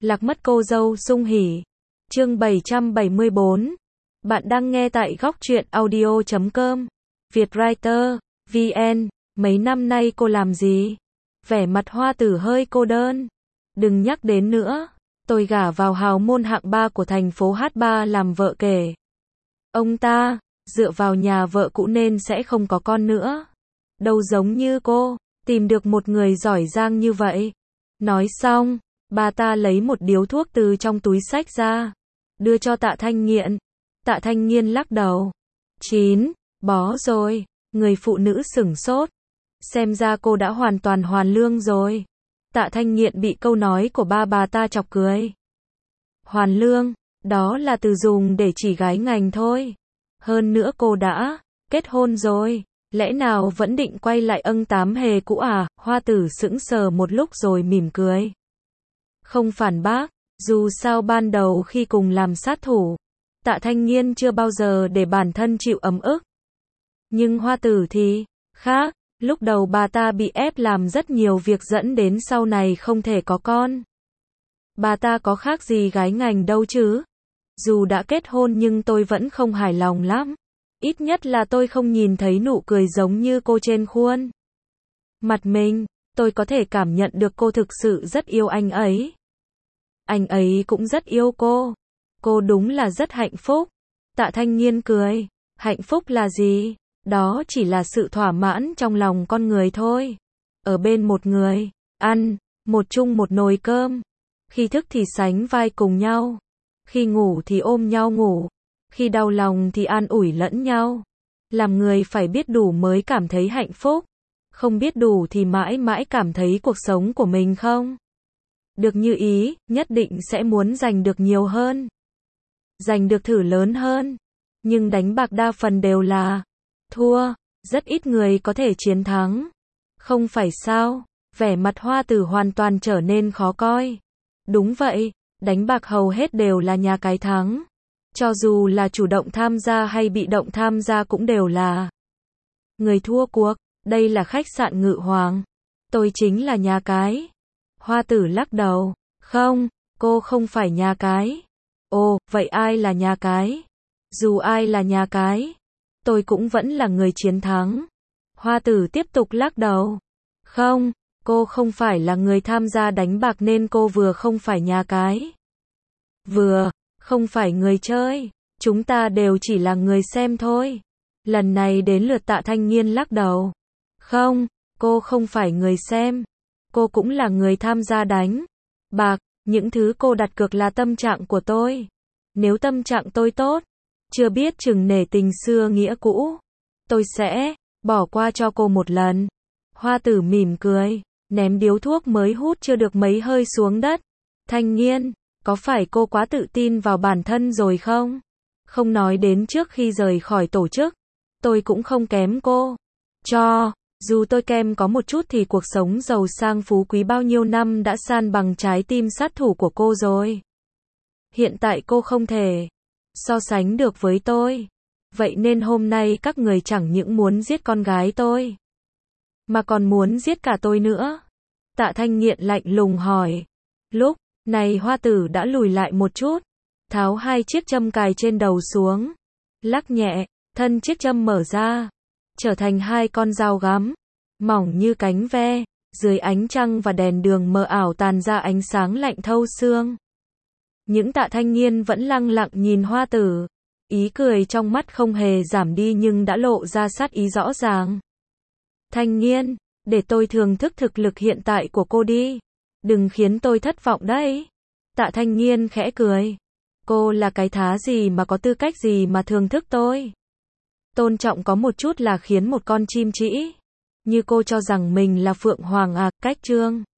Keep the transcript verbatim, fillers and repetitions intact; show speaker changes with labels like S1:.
S1: Lạc mất cô dâu sung hỉ. Chương bảy trăm bảy mươi bốn. Bạn đang nghe tại góc truyện audio chấm com. Vietwriter, vê en. Mấy năm nay cô làm gì? Vẻ mặt Hoa Tử hơi cô đơn. Đừng nhắc đến nữa. Tôi gả vào hào môn hạng ba của thành phố hát ba làm vợ kể. Ông ta, dựa vào nhà vợ cũ nên sẽ không có con nữa. Đâu giống như cô, tìm được một người giỏi giang như vậy. Nói xong, bà ta lấy một điếu thuốc từ trong túi xách ra, đưa cho Tạ Thanh Nghiện. Tạ Thanh Nghiên lắc đầu. Chín, bó rồi. Người phụ nữ sửng sốt. Xem ra cô đã hoàn toàn hoàn lương rồi. Tạ Thanh Nghiện bị câu nói của ba bà ta chọc cười. Hoàn lương, đó là từ dùng để chỉ gái ngành thôi. Hơn nữa cô đã kết hôn rồi, lẽ nào vẫn định quay lại âng tám hề cũ à? Hoa Tử sững sờ một lúc rồi mỉm cười. Không phản bác, dù sao ban đầu khi cùng làm sát thủ, Tạ Thanh Nghiên chưa bao giờ để bản thân chịu ấm ức. Nhưng Hoa Tử thì khác, lúc đầu bà ta bị ép làm rất nhiều việc dẫn đến sau này không thể có con. Bà ta có khác gì gái ngành đâu chứ. Dù đã kết hôn nhưng tôi vẫn không hài lòng lắm. Ít nhất là tôi không nhìn thấy nụ cười giống như cô trên khuôn mặt mình. Tôi có thể cảm nhận được cô thực sự rất yêu anh ấy. Anh ấy cũng rất yêu cô. Cô đúng là rất hạnh phúc. Tạ Thanh Nghiên cười. Hạnh phúc là gì? Đó chỉ là sự thỏa mãn trong lòng con người thôi. Ở bên một người, ăn, một chung một nồi cơm. Khi thức thì sánh vai cùng nhau. Khi ngủ thì ôm nhau ngủ. Khi đau lòng thì an ủi lẫn nhau. Làm người phải biết đủ mới cảm thấy hạnh phúc. Không biết đủ thì mãi mãi cảm thấy cuộc sống của mình không được như ý, nhất định sẽ muốn giành được nhiều hơn. Giành được thử lớn hơn. Nhưng đánh bạc đa phần đều là thua, rất ít người có thể chiến thắng. Không phải sao? Vẻ mặt Hoa Tử hoàn toàn trở nên khó coi. Đúng vậy, đánh bạc hầu hết đều là nhà cái thắng. Cho dù là chủ động tham gia hay bị động tham gia cũng đều là người thua cuộc. Đây là khách sạn Ngự Hoàng. Tôi chính là nhà cái. Hoa Tử lắc đầu. Không, cô không phải nhà cái. Ồ, vậy ai là nhà cái? Dù ai là nhà cái, tôi cũng vẫn là người chiến thắng. Hoa Tử tiếp tục lắc đầu. Không, cô không phải là người tham gia đánh bạc nên cô vừa không phải nhà cái, vừa không phải người chơi. Chúng ta đều chỉ là người xem thôi. Lần này đến lượt Tạ Thanh Nghiên lắc đầu. Không, cô không phải người xem. Cô cũng là người tham gia đánh bạc. Những thứ cô đặt cược là tâm trạng của tôi. Nếu tâm trạng tôi tốt, chưa biết chừng nể tình xưa nghĩa cũ, tôi sẽ bỏ qua cho cô một lần. Hoa Tử mỉm cười, ném điếu thuốc mới hút chưa được mấy hơi xuống đất. Thanh Nghiên, có phải cô quá tự tin vào bản thân rồi không? Không nói đến trước khi rời khỏi tổ chức, tôi cũng không kém cô. Cho dù tôi kem có một chút thì cuộc sống giàu sang phú quý bao nhiêu năm đã san bằng trái tim sát thủ của cô rồi. Hiện tại cô không thể so sánh được với tôi. Vậy nên hôm nay các người chẳng những muốn giết con gái tôi, mà còn muốn giết cả tôi nữa. Tạ Thanh Nghiện lạnh lùng hỏi. Lúc này Hoa Tử đã lùi lại một chút, tháo hai chiếc châm cài trên đầu xuống, lắc nhẹ, thân chiếc châm mở ra, trở thành hai con dao găm, mỏng như cánh ve, dưới ánh trăng và đèn đường mờ ảo tàn ra ánh sáng lạnh thấu xương. Những Tạ Thanh Nghiên vẫn lặng lặng nhìn Hoa Tử, ý cười trong mắt không hề giảm đi nhưng đã lộ ra sát ý rõ ràng. Thanh Nghiên, để tôi thưởng thức thực lực hiện tại của cô đi. Đừng khiến tôi thất vọng đấy. Tạ Thanh Nghiên khẽ cười. Cô là cái thá gì mà có tư cách gì mà thưởng thức tôi? Tôn trọng có một chút là khiến một con chim trĩ như cô cho rằng mình là Phượng Hoàng à? Cách trương